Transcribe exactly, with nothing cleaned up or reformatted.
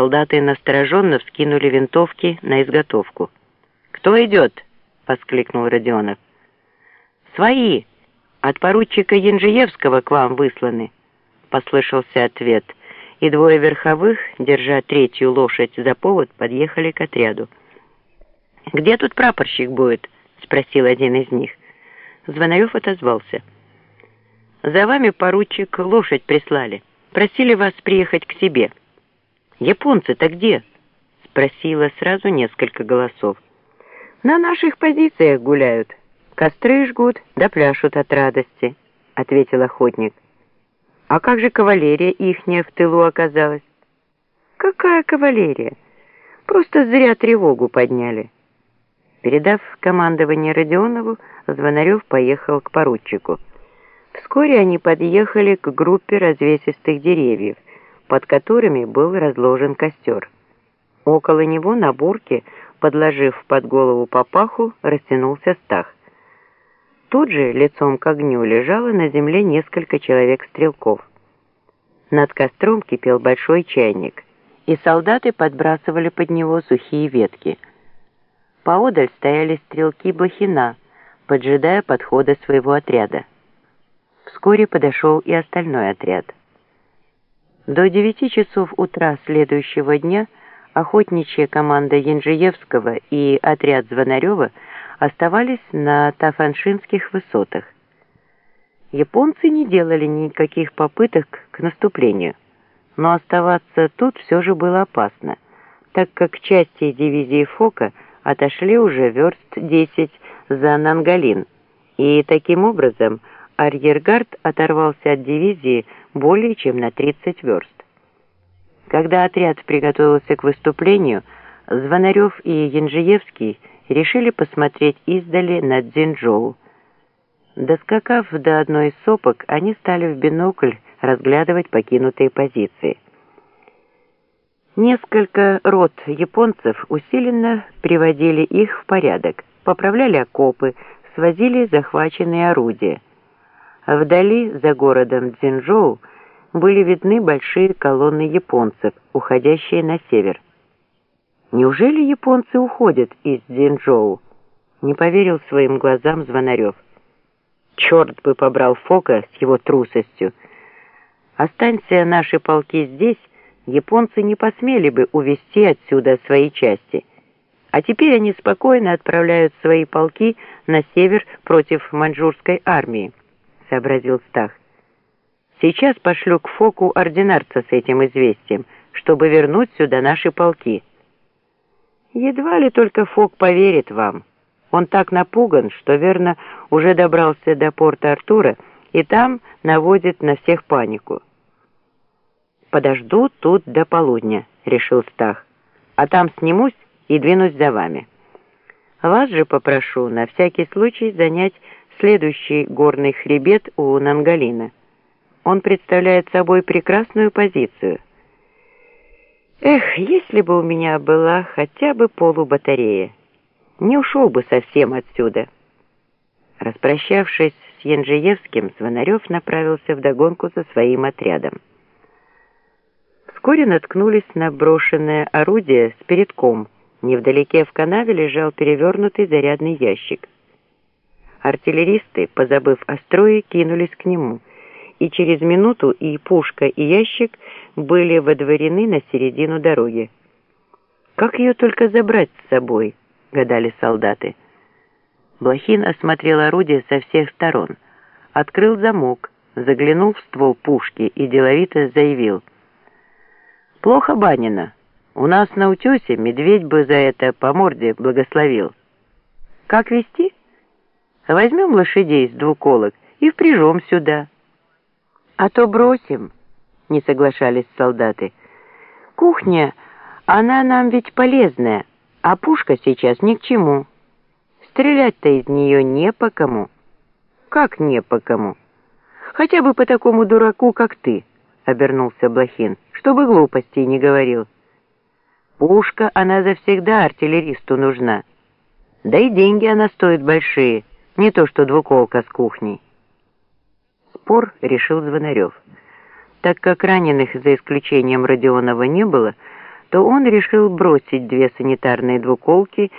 Солдаты настороженно вскинули винтовки на изготовку. «Кто идет?» — воскликнул Родионов. «Свои! От поручика Янжиевского к вам высланы!» — послышался ответ, и двое верховых, держа третью лошадь за повод, подъехали к отряду. «Где тут прапорщик будет?» — спросил один из них. Звонарев отозвался. «За вами, поручик, лошадь прислали. Просили вас приехать к себе». «Японцы-то где?» — спросило сразу несколько голосов. «На наших позициях гуляют. Костры жгут да пляшут от радости», — ответил охотник. «А как же кавалерия ихняя в тылу оказалась?» «Какая кавалерия? Просто зря тревогу подняли». Передав командование Родионову, Звонарев поехал к поручику. Вскоре они подъехали к группе развесистых деревьев, под которыми был разложен костер. Около него на бурке, подложив под голову папаху, растянулся Стах. Тут же, лицом к огню, лежало на земле несколько человек-стрелков. Над костром кипел большой чайник, и солдаты подбрасывали под него сухие ветки. Поодаль стояли стрелки Блохина, поджидая подхода своего отряда. Вскоре подошел и остальной отряд. До девяти часов утра следующего дня охотничья команда Янжиевского и отряд Звонарева оставались на Тафаншинских высотах. Японцы не делали никаких попыток к наступлению, но оставаться тут все же было опасно, так как части дивизии Фока отошли уже верст десять за Нангалин, и таким образом арьергард оторвался от дивизии более чем на тридцать верст. Когда отряд приготовился к выступлению, Звонарев и Янжиевский решили посмотреть издали на Цзинчжоу. Доскакав до одной из сопок, они стали в бинокль разглядывать покинутые позиции. Несколько рот японцев усиленно приводили их в порядок, поправляли окопы, свозили захваченные орудия. Вдали, за городом Цзинчжоу, были видны большие колонны японцев, уходящие на север. «Неужели японцы уходят из Цзинчжоу?» — не поверил своим глазам Звонарев. «Черт бы побрал Фока с его трусостью! Останься наши полки здесь, японцы не посмели бы увести отсюда свои части. А теперь они спокойно отправляют свои полки на север против маньчжурской армии», — сообразил Стах. «Сейчас пошлю к Фоку ординарца с этим известием, чтобы вернуть сюда наши полки». «Едва ли только Фок поверит вам. Он так напуган, что, верно, уже добрался до порта Артура и там наводит на всех панику». «Подожду тут до полудня», — решил Стах, «а там снимусь и двинусь за вами. Вас же попрошу на всякий случай занять следующий горный хребет у Нангалина. Он представляет собой прекрасную позицию. Эх, если бы у меня была хотя бы полубатарея, не ушел бы совсем отсюда». Распрощавшись с Янжиевским, Звонарев направился вдогонку за своим отрядом. Вскоре наткнулись на брошенное орудие с передком. Невдалеке в канаве лежал перевернутый зарядный ящик. Артиллеристы, позабыв о строе, кинулись к нему, и через минуту и пушка, и ящик были водворены на середину дороги. «Как ее только забрать с собой?» — гадали солдаты. Блохин осмотрел орудие со всех сторон, открыл замок, заглянул в ствол пушки и деловито заявил: «Плохо банено. У нас на утесе медведь бы за это по морде благословил. Как вести? Возьмем лошадей с двуколок и впряжем сюда». «А то бросим», — не соглашались солдаты. «Кухня, она нам ведь полезная, а пушка сейчас ни к чему. Стрелять-то из нее не по кому». «Как не по кому? Хотя бы по такому дураку, как ты», — обернулся Блохин, «чтобы глупостей не говорил. Пушка, она завсегда артиллеристу нужна. Да и деньги она стоит большие, не то что двуколка с кухней». Спор решил Звонарев. Так как раненых, за исключением Родионова, не было, то он решил бросить две санитарные двуколки